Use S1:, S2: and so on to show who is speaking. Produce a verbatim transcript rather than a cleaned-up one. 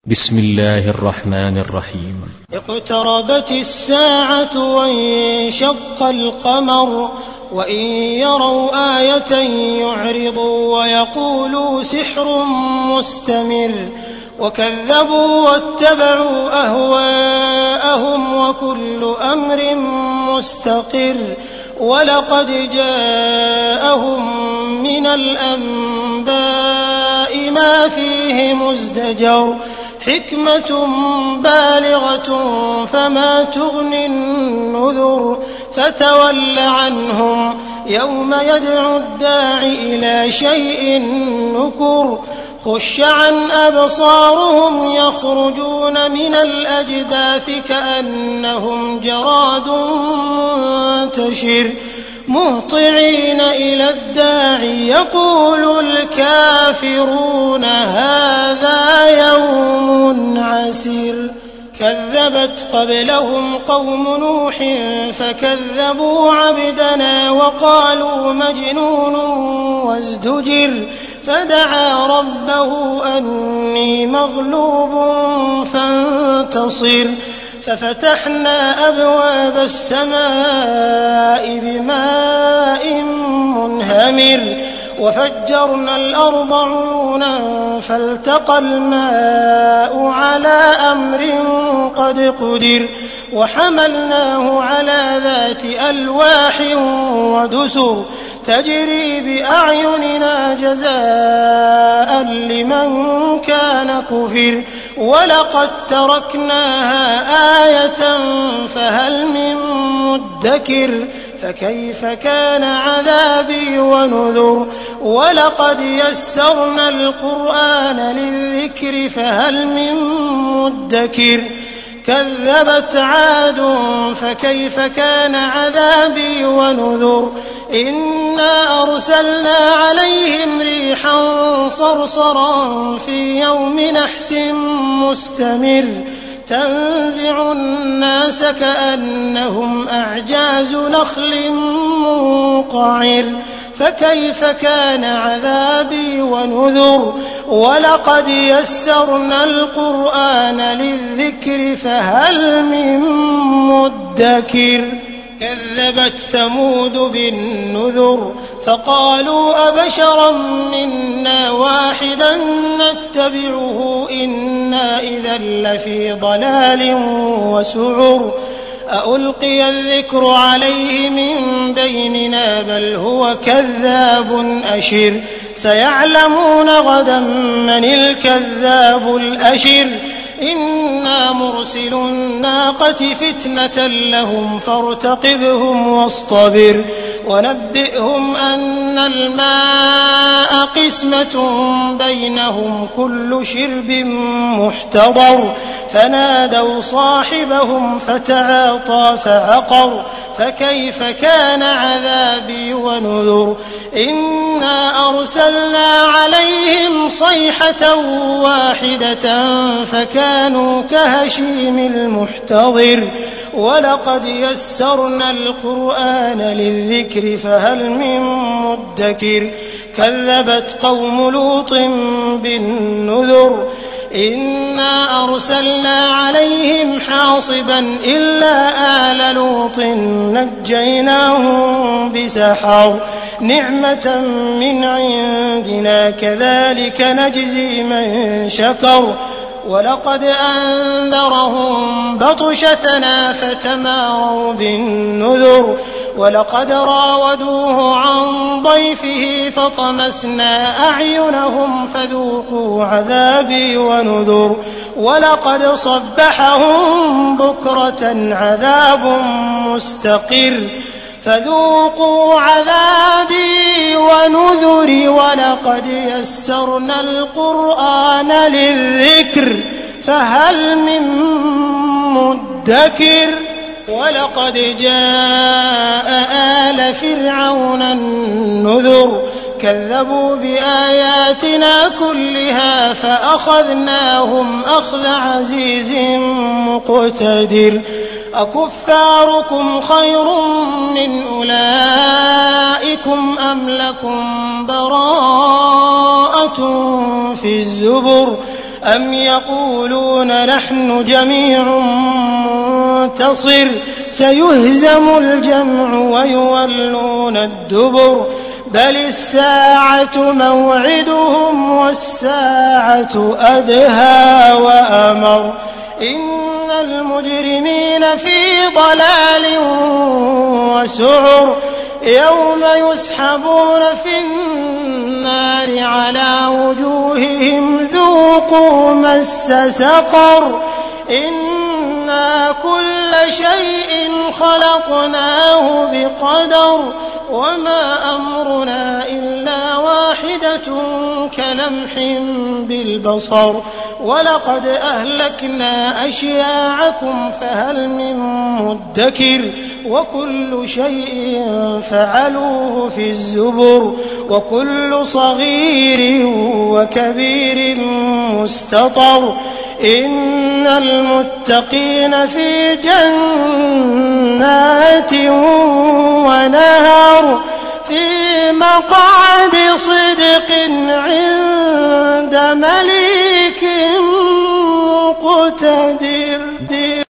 S1: بسم الله الرحمن الرحيم.
S2: اقتربت الساعة وانشق القمر وإن يروا آية يعرضوا ويقولوا سحر مستمر وكذبوا واتبعوا أهواءهم وكل أمر مستقر ولقد جاءهم من الأنباء ما فيه مزدجر حكمة بالغة فما تغني النذر فتول عنهم يوم يدعو الداع إلى شيء نكر خش عن أبصارهم يخرجون من الأجداث كأنهم جراد منتشر مهطعين إلى الداع يقول الكافرون هذا يوم عسير كذبت قبلهم قوم نوح فكذبوا عبدنا وقالوا مجنون وازدجر فدعا ربه أني مغلوب فانتصر ففتحنا أبواب السماء بماء منهمر وفجرنا الأرض عيونا فالتقى الماء على أمر قد قدر وحملناه على ذات ألواح ودسر تجري بأعيننا جزاء لمن كان كفر ولقد تركناها آية فهل من مدكر فكيف كان عذابي ونذر ولقد يسرنا القرآن للذكر فهل من مدكر كذبت عاد فكيف كان عذابي ونذر إنا أرسلنا عليهم ريحا صرصرا في يوم نحس مستمر تنزع الناس كأنهم أعجاز نخل منقعر فكيف كان عذابي ونذر ولقد يسرنا القرآن للذكر فهل من مدكر كذبت ثمود بالنذر فقالوا أبشرا منا واحدا نتبعه إنا إذا لفي ضلال وسعر أألقي الذكر عليه من بيننا بل هو كذاب أشر سيعلمون غدا من الكذاب الأشر إنا مرسل الناقة فتنة لهم فارتقبهم واصطبر ونبئهم أن الماء قسمة بينهم كل شرب محتضر فنادوا صاحبهم فتعاطى فعقر فكيف كان عذابي ونذر إنا أرسلنا عليهم صيحة واحدة فكانوا كهشيم المحتضر ولقد يسرنا القرآن للذكر فهل من مدكر كذبت قوم لوط بالنذر إنا أرسلنا عليهم حاصبا إلا آل لوط نجيناهم بسحر نعمة من عندنا كذلك نجزي من شكر ولقد أنذرهم بطشتنا فتماروا بالنذر ولقد راودوه عن ضيفه فطمسنا أعينهم فذوقوا عذابي ونذر ولقد صبحهم بكرة عذاب مستقر فذوقوا عذابي ونذري ولقد يسرنا القرآن للذكر فهل من مدكر ولقد جاء آل فرعون النذر كذبوا بآياتنا كلها فأخذناهم أخذ عزيز مقتدر أكفاركم خير من أولئكم أم لكم براءة في الزبر أم يقولون نحن جميع منتصر سيهزم الجمع ويولون الدبر بل الساعة موعدهم والساعة أدهى وأمر إن المجرمين في ضلال وسعر يوم يسحبون في النار على وجوههم ذوقوا مس سقر إنا كل شيء خلقناه بقدر وما أمرنا إلا واحدة كلمح بالبصر ولقد أهلكنا أشياعكم فهل من مدكر وكل شيء فعلوه في الزبر وكل صغير وكبير مستطر إن المتقين في جنات ونهر في مقعد صدق عند مليك مقتدر.